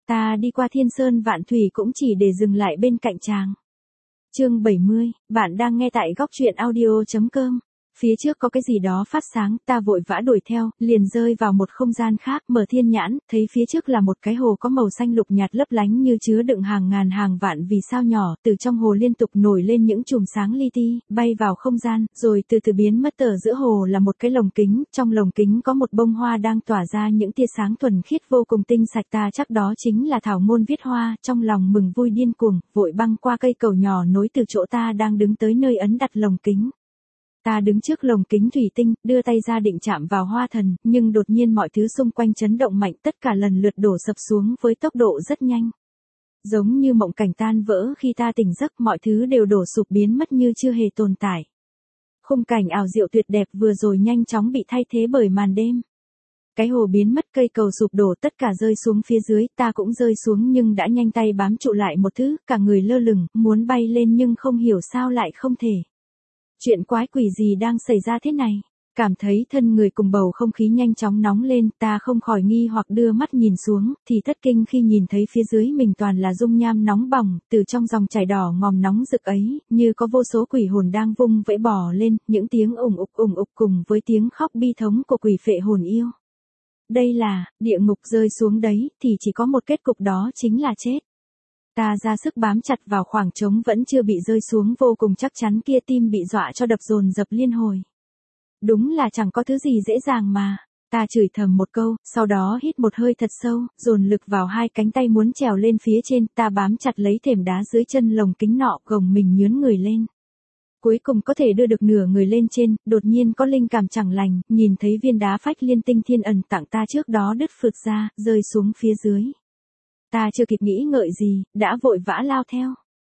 Ta đi qua thiên sơn vạn thủy cũng chỉ để dừng lại bên cạnh chàng. Chương 70, bạn đang nghe tại góc truyện audio.com. Phía trước có cái gì đó phát sáng, ta vội vã đuổi theo, liền rơi vào một không gian khác, mở thiên nhãn, thấy phía trước là một cái hồ có màu xanh lục nhạt lấp lánh như chứa đựng hàng ngàn hàng vạn vì sao nhỏ, từ trong hồ liên tục nổi lên những chùm sáng li ti, bay vào không gian, rồi từ từ biến mất. Ở giữa hồ là một cái lồng kính, trong lồng kính có một bông hoa đang tỏa ra những tia sáng thuần khiết vô cùng tinh sạch, ta chắc đó chính là thảo môn viết hoa, trong lòng mừng vui điên cuồng, vội băng qua cây cầu nhỏ nối từ chỗ ta đang đứng tới nơi ấn đặt lồng kính. Ta đứng trước lồng kính thủy tinh, đưa tay ra định chạm vào hoa thần, nhưng đột nhiên mọi thứ xung quanh chấn động mạnh, tất cả lần lượt đổ sập xuống với tốc độ rất nhanh. Giống như mộng cảnh tan vỡ, khi ta tỉnh giấc mọi thứ đều đổ sụp biến mất như chưa hề tồn tại. Khung cảnh ảo diệu tuyệt đẹp vừa rồi nhanh chóng bị thay thế bởi màn đêm. Cái hồ biến mất, cây cầu sụp đổ, tất cả rơi xuống phía dưới, ta cũng rơi xuống nhưng đã nhanh tay bám trụ lại một thứ, cả người lơ lửng, muốn bay lên nhưng không hiểu sao lại không thể. Chuyện quái quỷ gì đang xảy ra thế này? Cảm thấy thân người cùng bầu không khí nhanh chóng nóng lên, ta không khỏi nghi hoặc đưa mắt nhìn xuống, thì thất kinh khi nhìn thấy phía dưới mình toàn là dung nham nóng bỏng, từ trong dòng chảy đỏ ngòm nóng rực ấy, như có vô số quỷ hồn đang vung vẫy bò lên, những tiếng ủng ục cùng với tiếng khóc bi thống của quỷ phệ hồn yêu. Đây là, địa ngục rơi xuống đấy, thì chỉ có một kết cục đó chính là chết. Ta ra sức bám chặt vào khoảng trống vẫn chưa bị rơi xuống vô cùng chắc chắn kia, tim bị dọa cho đập dồn dập liên hồi. Đúng là chẳng có thứ gì dễ dàng mà. Ta chửi thầm một câu, sau đó hít một hơi thật sâu, dồn lực vào hai cánh tay muốn trèo lên phía trên, ta bám chặt lấy thềm đá dưới chân lồng kính nọ, gồng mình nhướn người lên. Cuối cùng có thể đưa được nửa người lên trên, đột nhiên có linh cảm chẳng lành, nhìn thấy viên đá phách liên tinh thiên ẩn tặng ta trước đó đứt phượt ra, rơi xuống phía dưới. Ta chưa kịp nghĩ ngợi gì, đã vội vã lao theo.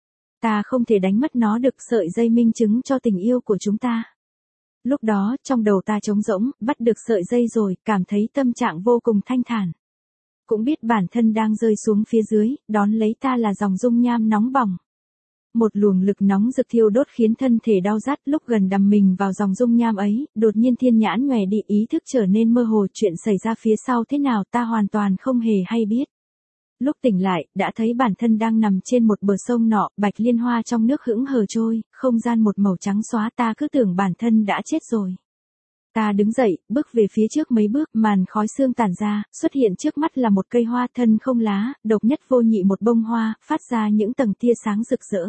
Ta không thể đánh mất nó được, sợi dây minh chứng cho tình yêu của chúng ta. Lúc đó, trong đầu ta trống rỗng, bắt được sợi dây rồi, cảm thấy tâm trạng vô cùng thanh thản. Cũng biết bản thân đang rơi xuống phía dưới, đón lấy ta là dòng dung nham nóng bỏng. Một luồng lực nóng rực thiêu đốt khiến thân thể đau rát, lúc gần đắm mình vào dòng dung nham ấy, đột nhiên thiên nhãn nhòe đi, ý thức trở nên mơ hồ, chuyện xảy ra phía sau thế nào ta hoàn toàn không hề hay biết. Lúc tỉnh lại, đã thấy bản thân đang nằm trên một bờ sông nọ, bạch liên hoa trong nước hững hờ trôi, không gian một màu trắng xóa, ta cứ tưởng bản thân đã chết rồi. Ta đứng dậy, bước về phía trước mấy bước, màn khói sương tản ra, xuất hiện trước mắt là một cây hoa thân không lá, độc nhất vô nhị, một bông hoa, phát ra những tầng tia sáng rực rỡ.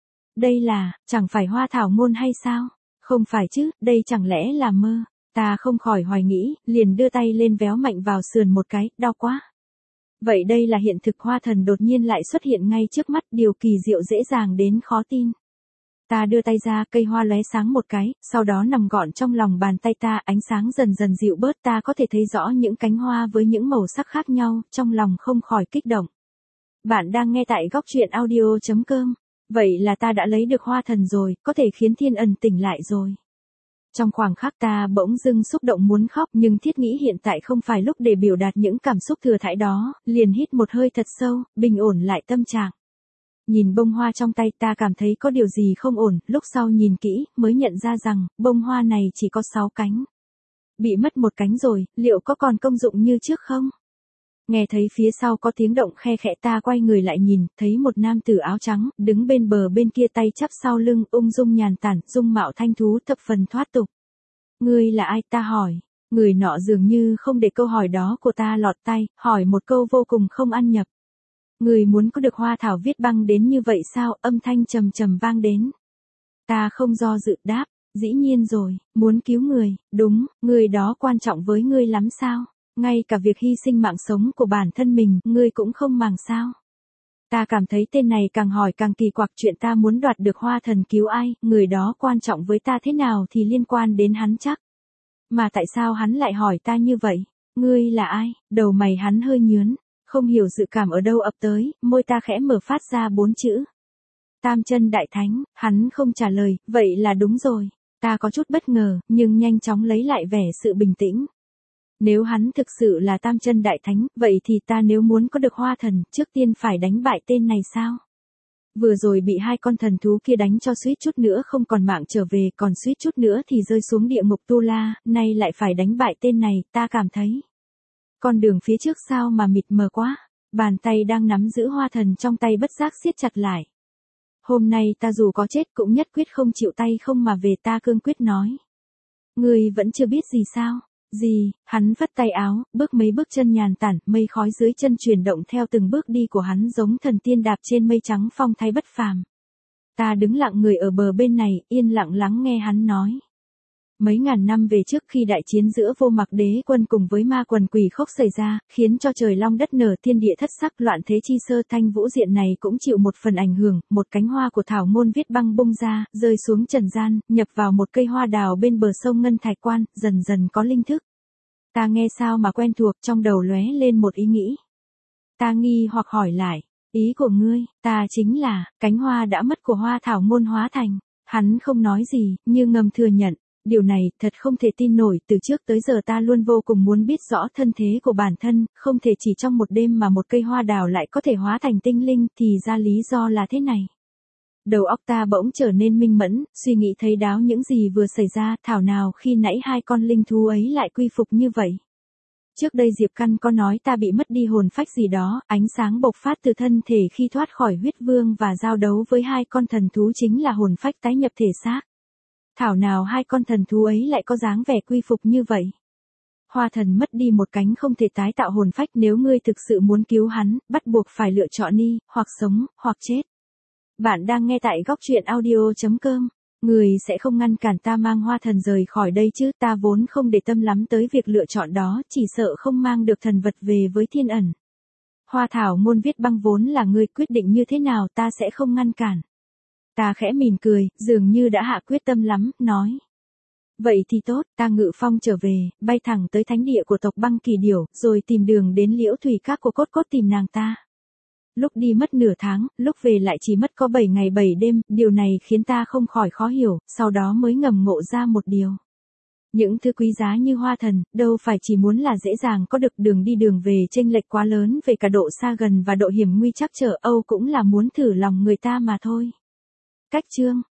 Đây là, chẳng phải hoa thảo môn hay sao? Không phải chứ, đây chẳng lẽ là mơ? Ta không khỏi hoài nghĩ, liền đưa tay lên véo mạnh vào sườn một cái, đau quá. Vậy đây là hiện thực, hoa thần đột nhiên lại xuất hiện ngay trước mắt, điều kỳ diệu dễ dàng đến khó tin. Ta đưa tay ra, cây hoa lóe sáng một cái, sau đó nằm gọn trong lòng bàn tay ta, ánh sáng dần dần dịu bớt, ta có thể thấy rõ những cánh hoa với những màu sắc khác nhau, trong lòng không khỏi kích động. Bạn đang nghe tại góc truyện audio.com. Vậy là ta đã lấy được hoa thần rồi, có thể khiến thiên ẩn tỉnh lại rồi. Trong khoảnh khắc ta bỗng dưng xúc động muốn khóc, nhưng thiết nghĩ hiện tại không phải lúc để biểu đạt những cảm xúc thừa thãi đó, liền hít một hơi thật sâu, bình ổn lại tâm trạng. Nhìn bông hoa trong tay, ta cảm thấy có điều gì không ổn, lúc sau nhìn kỹ, mới nhận ra rằng, bông hoa này chỉ có 6 cánh. Bị mất một cánh rồi, liệu có còn công dụng như trước không? Nghe thấy phía sau có tiếng động khe khẽ, ta quay người lại nhìn, thấy một nam tử áo trắng, đứng bên bờ bên kia, tay chắp sau lưng, ung dung nhàn tản, dung mạo thanh thú, thập phần thoát tục. Ngươi là ai, ta hỏi. Người nọ dường như không để câu hỏi đó của ta lọt tai, hỏi một câu vô cùng không ăn nhập. Người muốn có được hoa thảo viết băng đến như vậy sao? Âm thanh trầm trầm vang đến. Ta không do dự đáp, dĩ nhiên rồi, muốn cứu người, đúng, người đó quan trọng với ngươi lắm sao? Ngay cả việc hy sinh mạng sống của bản thân mình, ngươi cũng không màng sao? Ta cảm thấy tên này càng hỏi càng kỳ quặc, chuyện ta muốn đoạt được hoa thần cứu ai, người đó quan trọng với ta thế nào thì liên quan đến hắn chắc. Mà tại sao hắn lại hỏi ta như vậy? Ngươi là ai? Đầu mày hắn hơi nhướn, không hiểu dự cảm ở đâu ập tới, môi ta khẽ mở phát ra 4 chữ. Tam chân đại thánh, hắn không trả lời, vậy là đúng rồi. Ta có chút bất ngờ, nhưng nhanh chóng lấy lại vẻ sự bình tĩnh. Nếu hắn thực sự là tam chân đại thánh, vậy thì ta nếu muốn có được hoa thần, trước tiên phải đánh bại tên này sao? Vừa rồi bị hai con thần thú kia đánh cho suýt chút nữa không còn mạng trở về, còn suýt chút nữa thì rơi xuống địa ngục Tu La, nay lại phải đánh bại tên này, ta cảm thấy. Con đường phía trước sao mà mịt mờ quá. Bàn tay đang nắm giữ hoa thần trong tay bất giác siết chặt lại. Hôm nay ta dù có chết cũng nhất quyết không chịu tay không mà về, ta cương quyết nói. Ngươi vẫn chưa biết gì sao? Gì? Hắn vắt tay áo, bước mấy bước chân nhàn tản, mây khói dưới chân chuyển động theo từng bước đi của hắn giống thần tiên đạp trên mây trắng phong thái bất phàm. Ta đứng lặng người ở bờ bên này, yên lặng lắng nghe hắn nói. Mấy ngàn năm về trước khi đại chiến giữa Vô Mặc Đế quân cùng với ma quần quỷ khốc xảy ra, khiến cho trời long đất nở thiên địa thất sắc loạn thế chi sơ, Thanh Vũ Diện này cũng chịu một phần ảnh hưởng, một cánh hoa của thảo môn viết băng bung ra, rơi xuống trần gian, nhập vào một cây hoa đào bên bờ sông Ngân Thạch Quan, dần dần có linh thức. Ta nghe sao mà quen thuộc, trong đầu lóe lên một ý nghĩ. Ta nghi hoặc hỏi lại, ý của ngươi, ta chính là, cánh hoa đã mất của hoa thảo môn hóa thành. Hắn không nói gì, như ngầm thừa nhận. Điều này, thật không thể tin nổi, từ trước tới giờ ta luôn vô cùng muốn biết rõ thân thế của bản thân, không thể chỉ trong một đêm mà một cây hoa đào lại có thể hóa thành tinh linh, thì ra lý do là thế này. Đầu óc ta bỗng trở nên minh mẫn, suy nghĩ thấy đáo những gì vừa xảy ra, thảo nào khi nãy hai con linh thú ấy lại quy phục như vậy. Trước đây Diệp Căn có nói ta bị mất đi hồn phách gì đó, ánh sáng bộc phát từ thân thể khi thoát khỏi huyết vương và giao đấu với hai con thần thú chính là hồn phách tái nhập thể xác. Thảo nào hai con thần thú ấy lại có dáng vẻ quy phục như vậy. Hoa thần mất đi một cánh không thể tái tạo hồn phách, nếu ngươi thực sự muốn cứu hắn, bắt buộc phải lựa chọn đi, hoặc sống, hoặc chết. Bạn đang nghe tại góc truyện audio.com. Người sẽ không ngăn cản ta mang hoa thần rời khỏi đây chứ, ta vốn không để tâm lắm tới việc lựa chọn đó, chỉ sợ không mang được thần vật về với thiên ẩn. Hoa thảo môn viết băng vốn là ngươi quyết định như thế nào, ta sẽ không ngăn cản. Ta khẽ mỉm cười, dường như đã hạ quyết tâm lắm, nói. Vậy thì tốt, ta ngự phong trở về, bay thẳng tới thánh địa của tộc Băng Kỳ Điểu, rồi tìm đường đến Liễu Thủy Các của Cốt Cốt tìm nàng ta. Lúc đi mất nửa tháng, lúc về lại chỉ mất có 7 ngày 7 đêm, điều này khiến ta không khỏi khó hiểu, sau đó mới ngầm ngộ ra một điều. Những thứ quý giá như hoa thần, đâu phải chỉ muốn là dễ dàng có được, đường đi đường về chênh lệch quá lớn về cả độ xa gần và độ hiểm nguy trắc trở, Âu cũng là muốn thử lòng người ta mà thôi. Cách chương